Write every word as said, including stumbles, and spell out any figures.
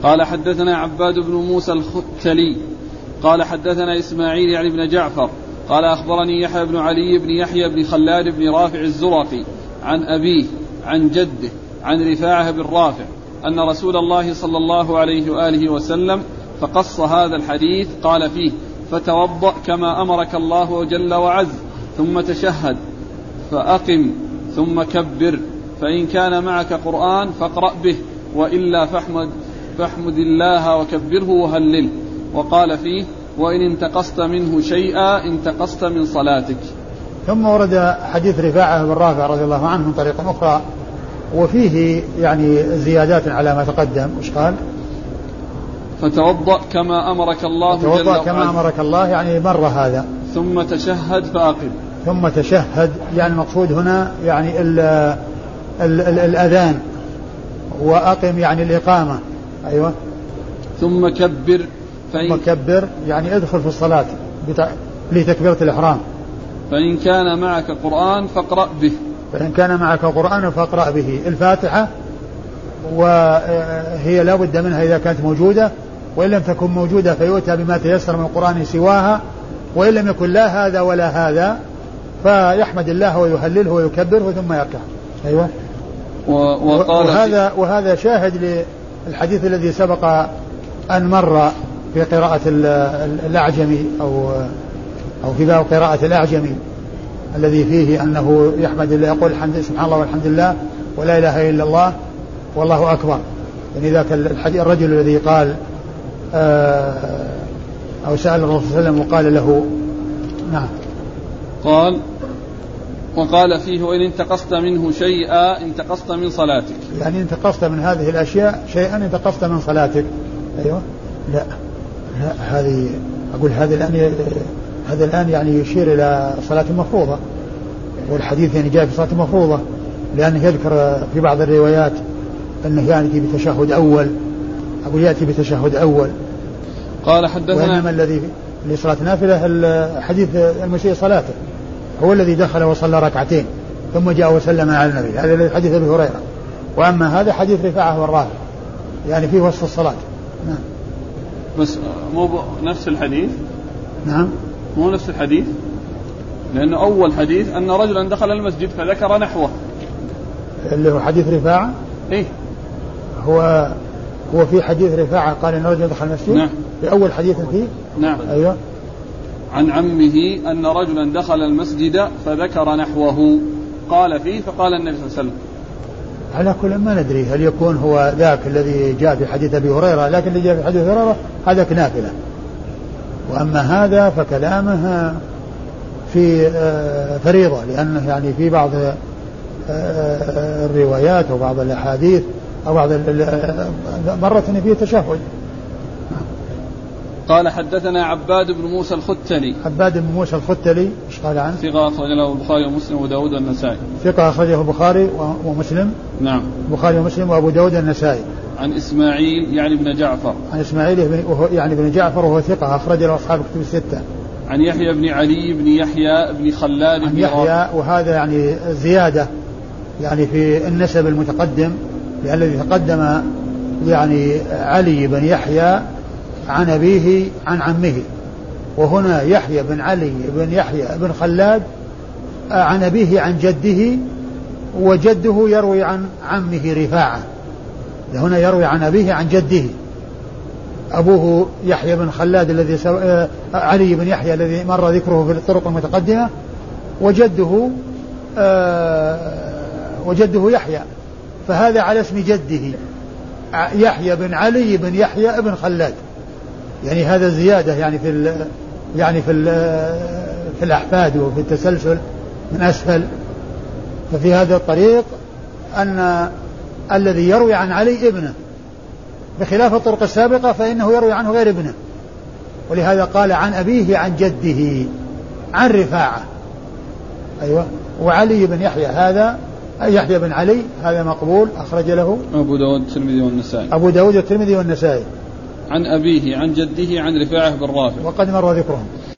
قال حدثنا عباد بن موسى الختلي قال حدثنا إسماعيل يعني بن جعفر قال أخبرني يحيى بن علي بن يحيى بن خلاد بن رافع الزرقي عن أبيه عن جده عن رفاعة بن رافع أن رسول الله صلى الله عليه وآله وسلم فقص هذا الحديث قال فيه: فتوضأ كما أمرك الله جل وعز ثم تشهد فأقم ثم كبر، فإن كان معك قرآن فاقرأ به، وإلا فاحمد, فاحمد الله وكبره وهلله. وقال فيه: وإن انتقصت منه شيئا انتقصت من صلاتك. ثم ورد حديث رفاعة بن رافع رضي الله عنه من طريق أخرى وفيه يعني زيادات على ما تقدم. وش قال؟ فتوضأ كما أمرك الله جل وعز. فتوضأ كما أمرك الله يعني مر هذا. ثم تشهد فأقم. ثم تشهد يعني المقصود هنا يعني ال ال ال الأذان، وأقم يعني الإقامة. أيوة. ثم كبر. ثم كبر يعني ادخل في الصلاة لتكبيرة الإحرام. فإن كان معك قرآن فاقرأ به. فإن كان معك قرآن فاقرأ به الفاتحة، وهي لا بد منها إذا كانت موجودة، وإن لم تكن موجودة فيؤتى بما تيسر من القرآن سواها، وإن لم يكن لا هذا ولا هذا فيحمد الله ويهلله ويكبره ثم يركع. أيوة. وقال وهذا, وهذا شاهد للحديث الذي سبق أن مر في قراءة الأعجمي أو أو في باب قراءة الأعجمي الذي فيه أنه يحمد الله يقول الحمد سبحان الله والحمد لله ولا إله إلا الله والله أكبر. يعني ذاك الحديث الرجل الذي قال أو سأل الرسول صلى الله عليه وسلم وقال له نعم قال وقال فيه: وإن انتقصت منه شيئا انتقصت من صلاتك. يعني انتقصت من هذه الأشياء شيئا انتقصت من صلاتك. أيوة. لا لا هذه أقول هذا الآن هذا الآن يعني يشير إلى صلاة مفروضة، والحديث يعني جاء في صلاة مفروضة، لأنه يذكر في بعض الروايات أنه يأتي بتشهد أول، أقول يأتي بتشهد أول. قال حدثنا وإنما الذي لصلاة نافلة الحديث المسيء صلاته هو الذي دخل وصلى ركعتين ثم جاء وسلم على النبي، هذا حديث أبي هريرة. وأما هذا حديث رفاعة والرافع يعني فيه وصف الصلاة. نعم. بس مو نفس الحديث. نعم. مو نفس الحديث، لأنه أول حديث أن رجلا دخل المسجد فذكر نحوه اللي هو حديث رفاعة. إيه هو هو في حديث رفاعة قال إن رجلا دخل المسجد. نعم. في أول حديث فيه. نعم. أيوة. عن عمه أن رجلا دخل المسجد فذكر نحوه قال فيه فقال النبي صلى الله عليه وسلم. على كل ما ندري هل يكون هو ذاك الذي جاء في حديث أبي هريرة، لكن اللي جاء في حديث هريرة هذا نافلة، وأما هذا فكلامه في فريضة، لأنه يعني في بعض الروايات أو بعض الأحاديث أو بعض مرة فيه تشهد. قال حدثنا عباد بن موسى الختلي. عباد بن موسى الختلي ايش قال عنه؟ ثقة أخرج له البخاري ومسلم وداود والنسائي. ثقة أخرجه البخاري ومسلم. نعم. البخاري ومسلم وأبو داود والنسائي. عن إسماعيل يعني بن جعفر. عن إسماعيل يعني بن جعفر وهو ثقة أخرج له أصحاب الكتب الستة. عن يحيى بن علي بن يحيى بن خلاد بن يحيى، وهذا يعني زيادة يعني في النسب المتقدم، لأن الذي تقدم يعني علي بن يحيى عن أبيه عن عمه، وهنا يحيى بن علي بن يحيى بن خلاد عن أبيه عن جده، وجده يروي عن عمه رفاعة. هنا يروي عن أبيه عن جده، أبوه يحيى بن خلاد الذي سو... علي بن يحيى الذي مر ذكره في الطرق المتقدمة، وجده آه... وجده يحيى، فهذا على اسم جده يحيى بن علي بن يحيى بن خلاد. يعني هذا زيادة يعني في ال... يعني في ال... في الأحفاد وفي التسلسل من أسفل. ففي هذا الطريق أن الذي يروي عن علي ابنه، بخلاف الطرق السابقة فإنه يروي عنه غير ابنه، ولهذا قال عن أبيه عن جده عن رفاعة. أيوة. وعلي بن يحيى هذا يحيى بن علي هذا مقبول أخرج له أبو داود الترمذي والنسائي. أبو داود الترمذي والنسائي. عن أبيه عن جده عن رفاعة بن رافع، وقد مر ذكرهم.